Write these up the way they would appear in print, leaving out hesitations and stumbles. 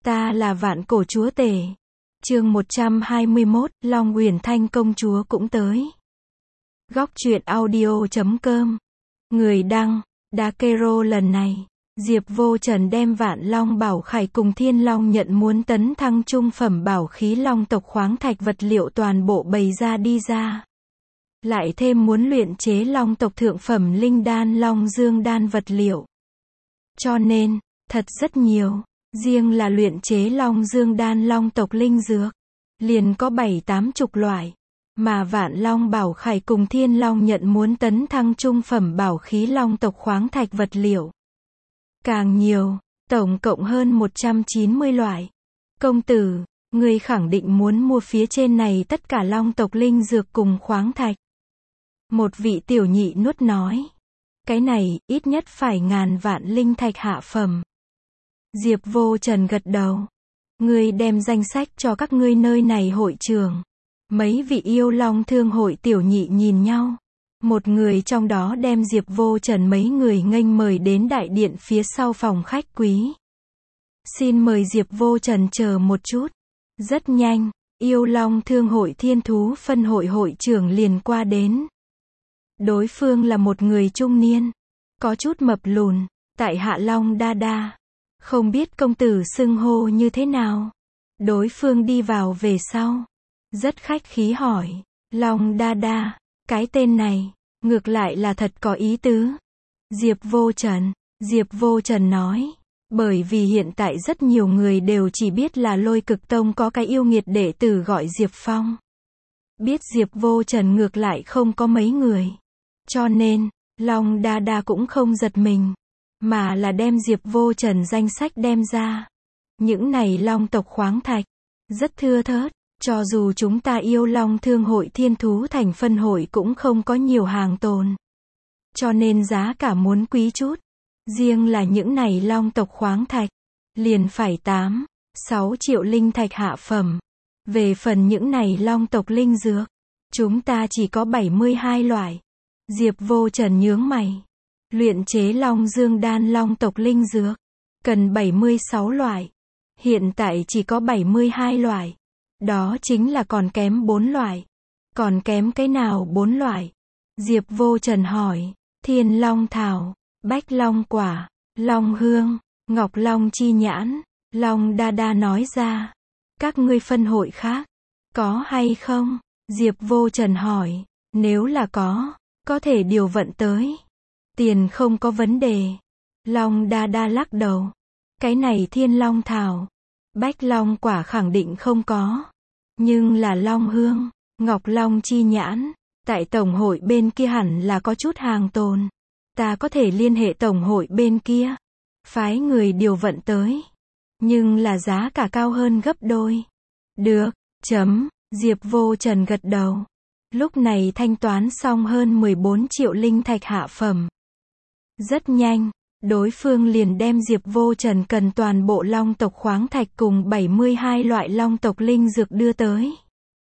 Ta là vạn cổ chúa tể. Chương 121, Long Uyển Thanh công chúa cũng tới. Góc truyện audio.com. Người đăng, Dakero. Lần này, Diệp Vô Trần đem Vạn Long Bảo Khải cùng Thiên Long Nhận muốn tấn thăng trung phẩm bảo khí long tộc khoáng thạch vật liệu toàn bộ bày ra đi ra. Lại thêm muốn luyện chế long tộc thượng phẩm linh đan Long Dương đan vật liệu. Cho nên, thật rất nhiều. Riêng là luyện chế Long Dương đan long tộc linh dược, liền có 7-80 loại. Mà Vạn Long Bảo Khải cùng Thiên Long Nhận muốn tấn thăng trung phẩm bảo khí long tộc khoáng thạch vật liệu. Càng nhiều, tổng cộng hơn 190 loại. Công tử, ngươi khẳng định muốn mua phía trên này tất cả long tộc linh dược cùng khoáng thạch. Một vị tiểu nhị nuốt nói. Cái này, ít nhất phải 1000 vạn linh thạch hạ phẩm. Diệp Vô Trần gật đầu. Ngươi đem danh sách cho các ngươi nơi này hội trưởng. Mấy vị yêu long thương hội tiểu nhị nhìn nhau. Một người trong đó đem Diệp Vô Trần mấy người nghênh mời đến đại điện phía sau phòng khách quý. Xin mời Diệp Vô Trần chờ một chút. Rất nhanh, yêu long thương hội thiên thú phân hội hội trưởng liền qua đến. Đối phương là một người trung niên, có chút mập lùn, tại hạ Long Đa Đa. Không biết công tử xưng hô như thế nào? Đối phương đi vào về sau. Rất khách khí hỏi. Long Đa Đa, cái tên này, ngược lại là thật có ý tứ. Diệp Vô Trần nói. Bởi vì hiện tại rất nhiều người đều chỉ biết là Lôi Cực Tông có cái yêu nghiệt đệ tử gọi Diệp Phong. Biết Diệp Vô Trần ngược lại không có mấy người. Cho nên, Long Đa Đa cũng không giật mình. Mà là đem Diệp Vô Trần danh sách đem ra. Những này long tộc khoáng thạch, rất thưa thớt, cho dù chúng ta yêu long thương hội thiên thú thành phân hội cũng không có nhiều hàng tồn. Cho nên giá cả muốn quý chút. Riêng là những này long tộc khoáng thạch, liền phải 8-6 triệu linh thạch hạ phẩm. Về phần những này long tộc linh dược, chúng ta chỉ có 72 loại. Diệp Vô Trần nhướng mày. Luyện chế Long Dương đan long tộc linh dược, cần 76 loại. Hiện tại chỉ có 72 loại. Đó chính là còn kém 4 loại. Còn kém cái nào 4 loại? Diệp Vô Trần hỏi. Thiên Long Thảo, Bách Long Quả, Long Hương, Ngọc Long Chi Nhãn. Long Đa Đa nói ra. Các ngươi phân hội khác, có hay không? Diệp Vô Trần hỏi. Nếu là có thể điều vận tới. Tiền không có vấn đề. Long Đa Đa lắc đầu. Cái này Thiên Long Thảo, Bách Long Quả khẳng định không có. Nhưng là Long Hương, Ngọc Long Chi Nhãn, tại tổng hội bên kia hẳn là có chút hàng tồn. Ta có thể liên hệ tổng hội bên kia, phái người điều vận tới. Nhưng là giá cả cao hơn gấp đôi. Được, Diệp Vô Trần gật đầu. Lúc này thanh toán xong hơn 14 triệu linh thạch hạ phẩm. Rất nhanh, đối phương liền đem Diệp Vô Trần cần toàn bộ long tộc khoáng thạch cùng 72 loại long tộc linh dược đưa tới.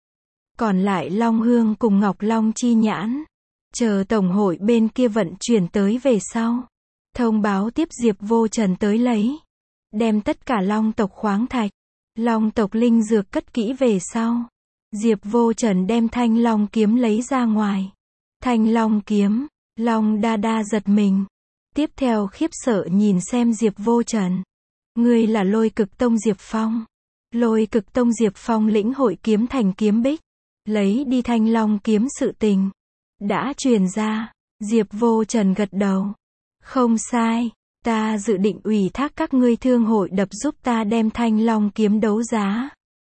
Còn lại Long Hương cùng Ngọc Long Chi Nhãn, chờ tổng hội bên kia vận chuyển tới về sau. Thông báo tiếp Diệp Vô Trần tới lấy. Đem tất cả long tộc khoáng thạch, long tộc linh dược cất kỹ về sau. Diệp Vô Trần đem Thanh Long kiếm lấy ra ngoài. Thanh Long kiếm, Long Đa Đa giật mình. Tiếp theo khiếp sợ nhìn xem Diệp Vô Trần. Ngươi là Lôi Cực Tông Diệp Phong. Lôi Cực Tông Diệp Phong lĩnh hội kiếm thành kiếm bích, lấy đi Thanh Long kiếm sự tình đã truyền ra. Diệp Vô Trần gật đầu. Không sai, ta dự định ủy thác các ngươi thương hội đập giúp ta đem Thanh Long kiếm đấu giá.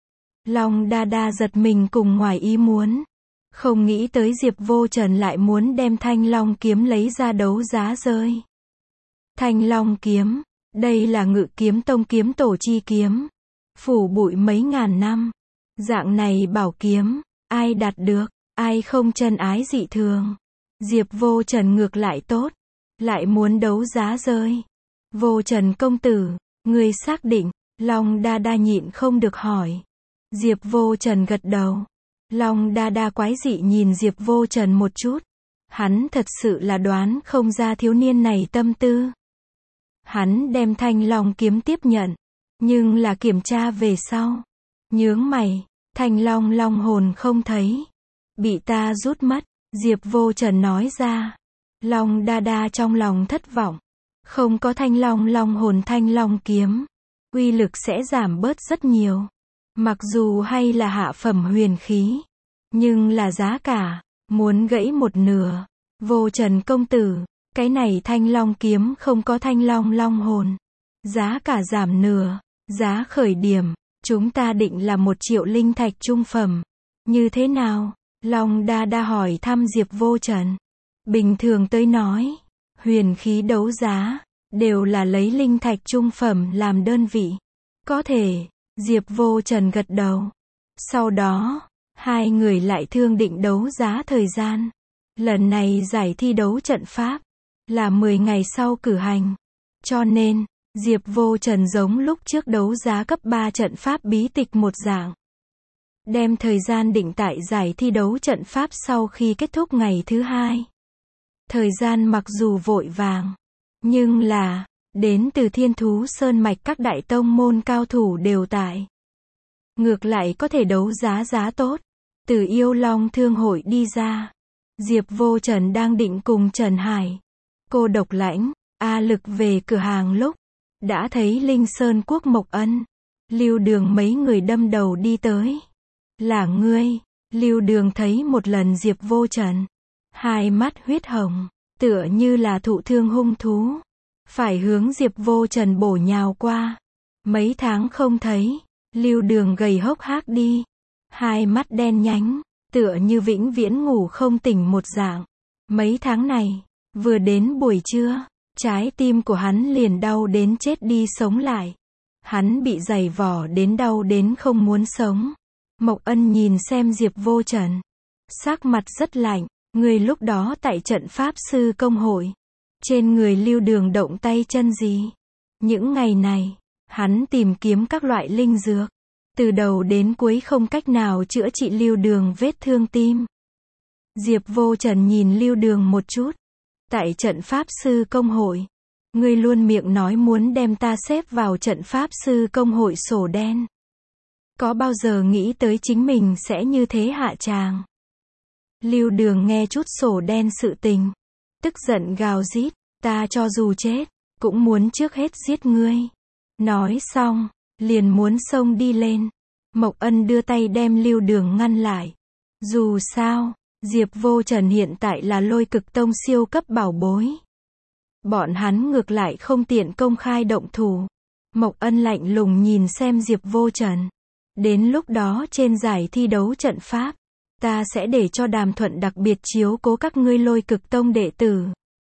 Long Đa Đa giật mình cùng ngoài ý muốn. Không nghĩ tới Diệp Vô Trần lại muốn đem Thanh Long kiếm lấy ra đấu giá rơi. Thanh Long kiếm, đây là Ngự Kiếm Tông kiếm tổ chi kiếm. Phủ bụi mấy ngàn năm. Dạng này bảo kiếm, ai đạt được, ai không chân ái dị thường. Diệp Vô Trần ngược lại tốt. Lại muốn đấu giá rơi. Vô Trần công tử, ngươi xác định? Long Đa Đa nhịn không được hỏi. Diệp Vô Trần gật đầu. Long Đa Đa quái dị nhìn Diệp Vô Trần một chút. Hắn thật sự là đoán không ra thiếu niên này tâm tư. Hắn đem Thanh Long kiếm tiếp nhận. Nhưng là kiểm tra về sau. Nhướng mày, Thanh Long long hồn không thấy. Bị ta rút mất, Diệp Vô Trần nói ra. Long Đa Đa trong lòng thất vọng. Không có Thanh Long long hồn Thanh Long kiếm, uy lực sẽ giảm bớt rất nhiều. Mặc dù hay là hạ phẩm huyền khí, nhưng là giá cả, muốn gãy một nửa. Vô Trần công tử, cái này Thanh Long kiếm không có Thanh Long long hồn. Giá cả giảm nửa, giá khởi điểm, chúng ta định là 1 triệu linh thạch trung phẩm. Như thế nào? Long Đa Đa hỏi thăm Diệp Vô Trần. Bình thường tới nói, huyền khí đấu giá, đều là lấy linh thạch trung phẩm làm đơn vị. Có thể, Diệp Vô Trần gật đầu. Sau đó, hai người lại thương định đấu giá thời gian. Lần này giải thi đấu trận pháp, là 10 ngày sau cử hành. Cho nên, Diệp Vô Trần giống lúc trước đấu giá cấp 3 trận pháp bí tịch một dạng. Đem thời gian định tại giải thi đấu trận pháp sau khi kết thúc ngày thứ 2. Thời gian mặc dù vội vàng, nhưng là, đến từ Thiên Thú Sơn Mạch các đại tông môn cao thủ đều tại. Ngược lại có thể đấu giá giá tốt. Từ Yêu Long Thương hội đi ra. Diệp Vô Trần đang định cùng Trần Hải, Cô Độc Lãnh, A Lực về cửa hàng lúc, đã thấy Linh Sơn Quốc Mộc Ân, Lưu Đường mấy người đâm đầu đi tới. Là ngươi? Lưu Đường thấy một lần Diệp Vô Trần, hai mắt huyết hồng, tựa như là thụ thương hung thú, phải hướng Diệp Vô Trần bổ nhào qua. Mấy tháng không thấy, Lưu Đường gầy hốc hác đi, hai mắt đen nhánh, tựa như vĩnh viễn ngủ không tỉnh một dạng. Mấy tháng này, vừa đến buổi trưa, trái tim của hắn liền đau đến chết đi sống lại. Hắn bị giày vò đến đau đến không muốn sống. Mộc Ân nhìn xem Diệp Vô Trần, sắc mặt rất lạnh. Người lúc đó tại trận pháp sư công hội, trên người Lưu Đường động tay chân gì? Những ngày này, hắn tìm kiếm các loại linh dược, từ đầu đến cuối không cách nào chữa trị Lưu Đường vết thương tim. Diệp Vô Trần nhìn Lưu Đường một chút. Tại trận pháp sư công hội, ngươi luôn miệng nói muốn đem ta xếp vào trận pháp sư công hội sổ đen. Có bao giờ nghĩ tới chính mình sẽ như thế hạ tràng? Lưu Đường nghe chút sổ đen sự tình, tức giận gào rít, ta cho dù chết, cũng muốn trước hết giết ngươi. Nói xong, liền muốn xông đi lên. Mộc Ân đưa tay đem Lưu Đường ngăn lại. Dù sao, Diệp Vô Trần hiện tại là Lôi Cực Tông siêu cấp bảo bối. Bọn hắn ngược lại không tiện công khai động thủ. Mộc Ân lạnh lùng nhìn xem Diệp Vô Trần. Đến lúc đó trên giải thi đấu trận pháp, ta sẽ để cho Đàm Thuận đặc biệt chiếu cố các ngươi Lôi Cực Tông đệ tử.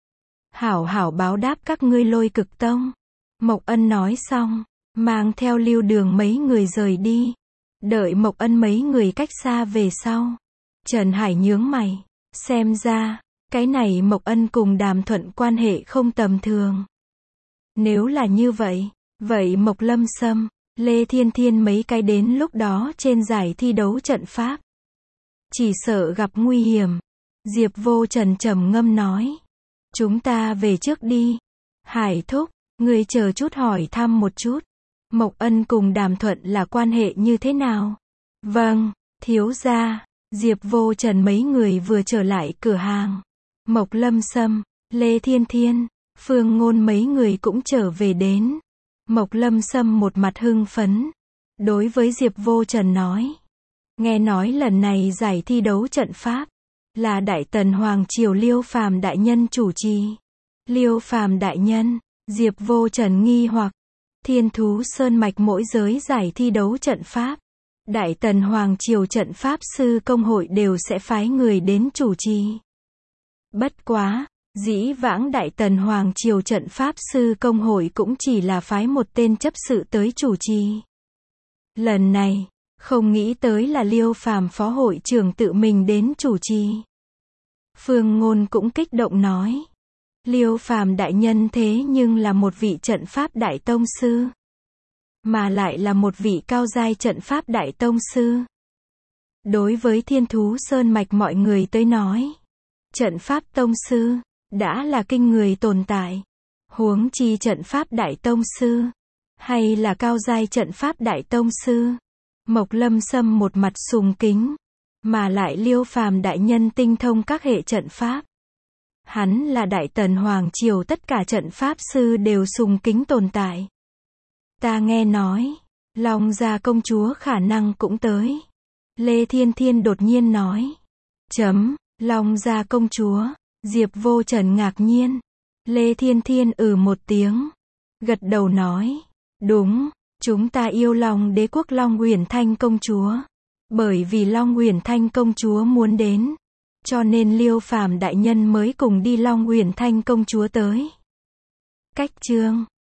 Hảo hảo báo đáp các ngươi Lôi Cực Tông. Mộc Ân nói xong, mang theo Lưu Đường mấy người rời đi. Đợi Mộc Ân mấy người cách xa về sau, Trần Hải nhướng mày, xem ra, cái này Mộc Ân cùng Đàm Thuận quan hệ không tầm thường. Nếu là như vậy, vậy Mộc Lâm Sâm, Lê Thiên Thiên mấy cái đến lúc đó trên giải thi đấu trận pháp, chỉ sợ gặp nguy hiểm. Diệp Vô Trần trầm ngâm nói, chúng ta về trước đi. Hải thúc, người chờ chút hỏi thăm một chút, Mộc Ân cùng Đàm Thuận là quan hệ như thế nào? Vâng, thiếu gia. Diệp Vô Trần mấy người vừa trở lại cửa hàng. Mộc Lâm Sâm, Lê Thiên Thiên, Phương Ngôn mấy người cũng trở về đến. Mộc Lâm Sâm một mặt hưng phấn, đối với Diệp Vô Trần nói, nghe nói lần này giải thi đấu trận pháp, là Đại Tần Hoàng Triều Liêu Phàm đại nhân chủ trì. Liêu Phàm đại nhân? Diệp Vô Trần nghi hoặc. Thiên Thú Sơn Mạch mỗi giới giải thi đấu trận pháp, Đại Tần Hoàng Triều trận pháp sư công hội đều sẽ phái người đến chủ trì. Bất quá, dĩ vãng Đại Tần Hoàng Triều trận pháp sư công hội cũng chỉ là phái một tên chấp sự tới chủ trì. Lần này, không nghĩ tới là Liêu Phàm phó hội trưởng tự mình đến chủ trì. Phương Ngôn cũng kích động nói, Liêu Phàm đại nhân thế nhưng là một vị trận pháp đại tông sư, mà lại là một vị cao giai trận pháp đại tông sư. Đối với Thiên Thú Sơn Mạch mọi người tới nói, trận pháp tông sư đã là kinh người tồn tại, huống chi trận pháp đại tông sư, Hay là cao giai trận pháp đại tông sư? Mộc Lâm Sâm một mặt sùng kính. Mà lại Liêu Phàm đại nhân tinh thông các hệ trận pháp. Hắn là Đại Tần Hoàng Triều tất cả trận pháp sư đều sùng kính tồn tại. Ta nghe nói, Long Gia công chúa khả năng cũng tới. Lê Thiên Thiên đột nhiên nói. Long Gia công chúa. Diệp Vô Trần ngạc nhiên. Lê Thiên Thiên một tiếng. Gật đầu nói. Đúng, chúng ta yêu Long Đế quốc Long Uyển Thanh công chúa. Bởi vì Long Uyển Thanh công chúa muốn đến, cho nên Liêu Phàm đại nhân mới cùng đi Long Uyển Thanh công chúa tới. Cách chương